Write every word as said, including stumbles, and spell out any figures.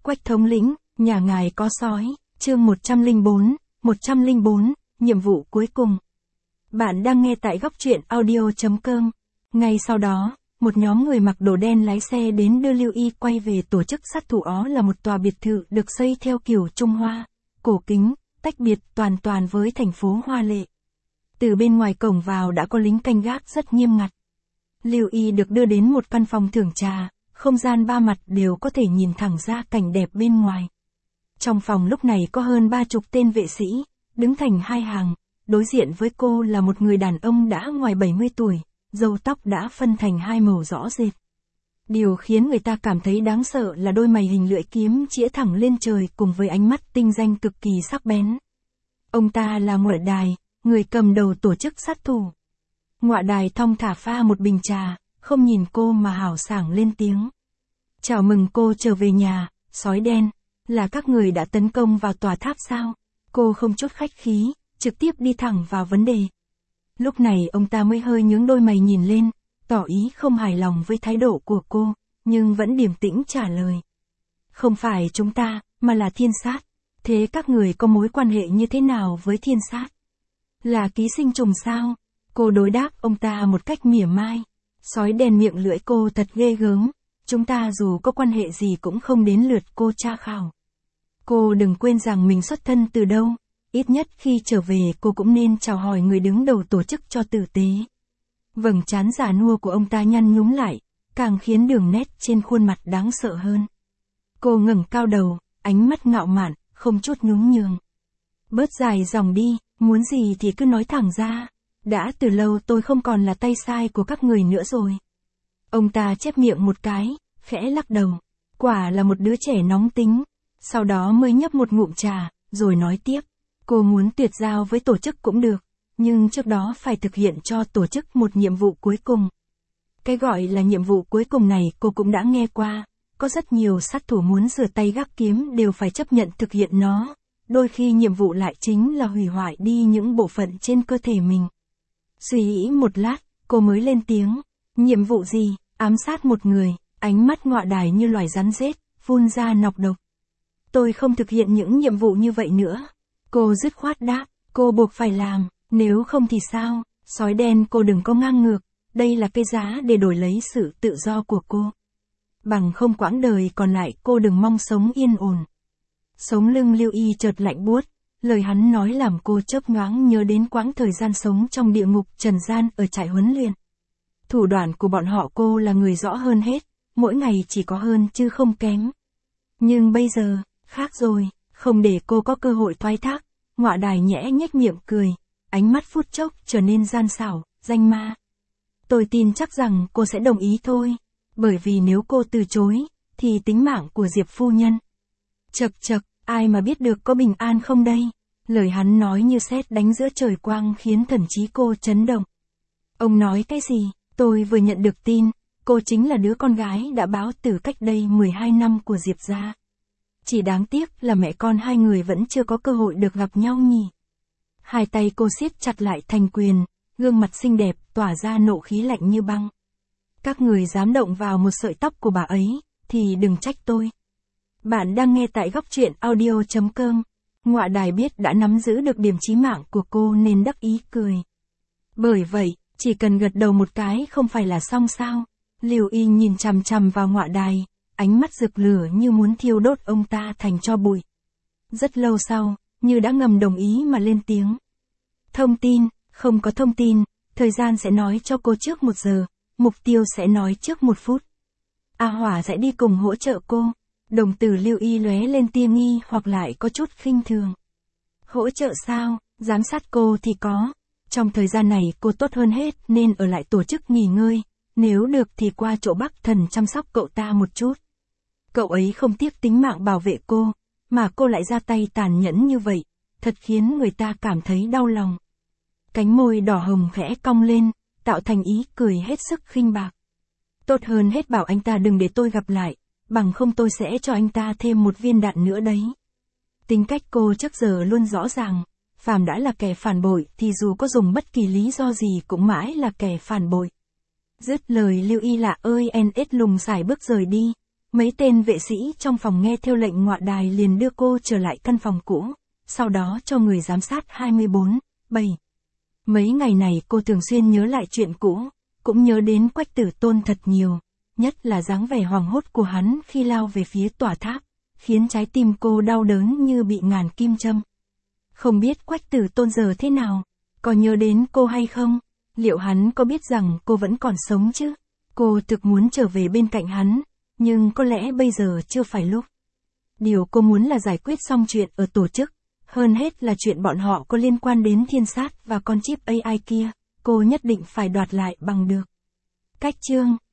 Quách thống lĩnh, nhà ngài có sói, chương một trăm lẻ bốn, một trăm lẻ bốn, nhiệm vụ cuối cùng. Bạn đang nghe tại góc truyện audio chấm com. Ngay sau đó, một nhóm người mặc đồ đen lái xe đến đưa Lưu Y quay về tổ chức sát thủ. Ó là một tòa biệt thự được xây theo kiểu Trung Hoa, cổ kính, tách biệt toàn toàn với thành phố hoa lệ. Từ bên ngoài cổng vào đã có lính canh gác rất nghiêm ngặt. Lưu Y được đưa đến một căn phòng thưởng trà, không gian ba mặt đều có thể nhìn thẳng ra cảnh đẹp bên ngoài. Trong phòng lúc này có hơn ba chục tên vệ sĩ, đứng thành hai hàng, đối diện với cô là một người đàn ông đã ngoài bảy mươi tuổi, râu tóc đã phân thành hai màu rõ rệt. Điều khiến người ta cảm thấy đáng sợ là đôi mày hình lưỡi kiếm chĩa thẳng lên trời cùng với ánh mắt tinh danh cực kỳ sắc bén. Ông ta là Ngọa Đài, người cầm đầu tổ chức sát thủ. Ngọa Đài thong thả pha một bình trà, không nhìn cô mà hào sảng lên tiếng. Chào mừng cô trở về nhà, sói đen, là các người đã tấn công vào tòa tháp sao? Cô không chút khách khí, trực tiếp đi thẳng vào vấn đề. Lúc này ông ta mới hơi nhướng đôi mày nhìn lên, tỏ ý không hài lòng với thái độ của cô, nhưng vẫn điềm tĩnh trả lời. Không phải chúng ta, mà là thiên sát. Thế các người có mối quan hệ như thế nào với thiên sát? Là ký sinh trùng sao? Cô đối đáp ông ta một cách mỉa mai. Sói đen miệng lưỡi cô thật ghê gớm. Chúng ta dù có quan hệ gì cũng không đến lượt cô tra khảo. Cô đừng quên rằng mình xuất thân từ đâu. Ít nhất khi trở về cô cũng nên chào hỏi người đứng đầu tổ chức cho tử tế. Vầng trán già nua của ông ta nhăn nhúm lại, càng khiến đường nét trên khuôn mặt đáng sợ hơn. Cô ngẩng cao đầu, ánh mắt ngạo mạn, không chút nhún nhường. Bớt dài dòng đi, muốn gì thì cứ nói thẳng ra. Đã từ lâu tôi không còn là tay sai của các người nữa rồi. Ông ta chép miệng một cái, khẽ lắc đầu. Quả là một đứa trẻ nóng tính. Sau đó mới nhấp một ngụm trà, rồi nói tiếp. Cô muốn tuyệt giao với tổ chức cũng được, nhưng trước đó phải thực hiện cho tổ chức một nhiệm vụ cuối cùng. Cái gọi là nhiệm vụ cuối cùng này cô cũng đã nghe qua. Có rất nhiều sát thủ muốn rửa tay gác kiếm đều phải chấp nhận thực hiện nó. Đôi khi nhiệm vụ lại chính là hủy hoại đi những bộ phận trên cơ thể mình. Suy nghĩ một lát, cô mới lên tiếng. Nhiệm vụ gì? Ám sát một người, ánh mắt Ngọa Đài như loài rắn rết, phun ra nọc độc. Tôi không thực hiện những nhiệm vụ như vậy nữa. Cô dứt khoát đáp, cô buộc phải làm, nếu không thì sao? Sói đen, cô đừng có ngang ngược, đây là cái giá để đổi lấy sự tự do của cô. Bằng không quãng đời còn lại cô đừng mong sống yên ổn. Sống lưng Lưu Y chợt lạnh buốt, lời hắn nói làm cô chớp nhoáng nhớ đến quãng thời gian sống trong địa ngục trần gian ở trại huấn luyện. Thủ đoạn của bọn họ cô là người rõ hơn hết, mỗi ngày chỉ có hơn chứ không kém. Nhưng bây giờ, khác rồi, không để cô có cơ hội thoái thác. Ngọa Đài nhẽ nhếch miệng cười, ánh mắt phút chốc trở nên gian xảo, danh ma. Tôi tin chắc rằng cô sẽ đồng ý thôi, bởi vì nếu cô từ chối, thì tính mạng của Diệp phu nhân. Chậc chậc, ai mà biết được có bình an không đây? Lời hắn nói như sét đánh giữa trời quang khiến thần trí cô chấn động. Ông nói cái gì? Tôi vừa nhận được tin, cô chính là đứa con gái đã báo từ cách đây mười hai năm của Diệp gia. Chỉ đáng tiếc là mẹ con hai người vẫn chưa có cơ hội được gặp nhau nhỉ. Hai tay cô siết chặt lại thành quyền, gương mặt xinh đẹp tỏa ra nộ khí lạnh như băng. Các người dám động vào một sợi tóc của bà ấy, thì đừng trách tôi. Bạn đang nghe tại góc truyện audio chấm com. Ngọa Đài biết đã nắm giữ được điểm chí mạng của cô nên đắc ý cười. Bởi vậy, chỉ cần gật đầu một cái không phải là xong sao? Lưu Y nhìn chằm chằm vào Ngọa Đài, ánh mắt rực lửa như muốn thiêu đốt ông ta thành tro bụi. Rất lâu sau, như đã ngầm đồng ý mà lên tiếng. Thông tin, không có thông tin, thời gian sẽ nói cho cô trước một giờ, mục tiêu sẽ nói trước một phút. A Hỏa sẽ đi cùng hỗ trợ cô. Đồng tử Lưu Y lóe lên tia nghi hoặc lại có chút khinh thường. Hỗ trợ sao? Giám sát cô thì có. Trong thời gian này cô tốt hơn hết nên ở lại tổ chức nghỉ ngơi. Nếu được thì qua chỗ Bắc Thần chăm sóc cậu ta một chút. Cậu ấy không tiếc tính mạng bảo vệ cô, mà cô lại ra tay tàn nhẫn như vậy, thật khiến người ta cảm thấy đau lòng. Cánh môi đỏ hồng khẽ cong lên, tạo thành ý cười hết sức khinh bạc. Tốt hơn hết bảo anh ta đừng để tôi gặp lại, bằng không tôi sẽ cho anh ta thêm một viên đạn nữa đấy. Tính cách cô trước giờ luôn rõ ràng, phàm đã là kẻ phản bội thì dù có dùng bất kỳ lý do gì cũng mãi là kẻ phản bội. Dứt lời Lưu Y lạ ơi en ết lùng xài bước rời đi. Mấy tên vệ sĩ trong phòng nghe theo lệnh ngoại đài liền đưa cô trở lại căn phòng cũ, sau đó cho người giám sát hai mươi bốn, bảy. Mấy ngày này cô thường xuyên nhớ lại chuyện cũ, cũng nhớ đến Quách Tử Tôn thật nhiều, nhất là dáng vẻ hoảng hốt của hắn khi lao về phía tòa tháp, khiến trái tim cô đau đớn như bị ngàn kim châm. Không biết Quách Tử Tôn giờ thế nào, có nhớ đến cô hay không? Liệu hắn có biết rằng cô vẫn còn sống chứ? Cô thực muốn trở về bên cạnh hắn, nhưng có lẽ bây giờ chưa phải lúc. Điều cô muốn là giải quyết xong chuyện ở tổ chức, hơn hết là chuyện bọn họ có liên quan đến thiên sát và con chip a i kia, cô nhất định phải đoạt lại bằng được. Cách chương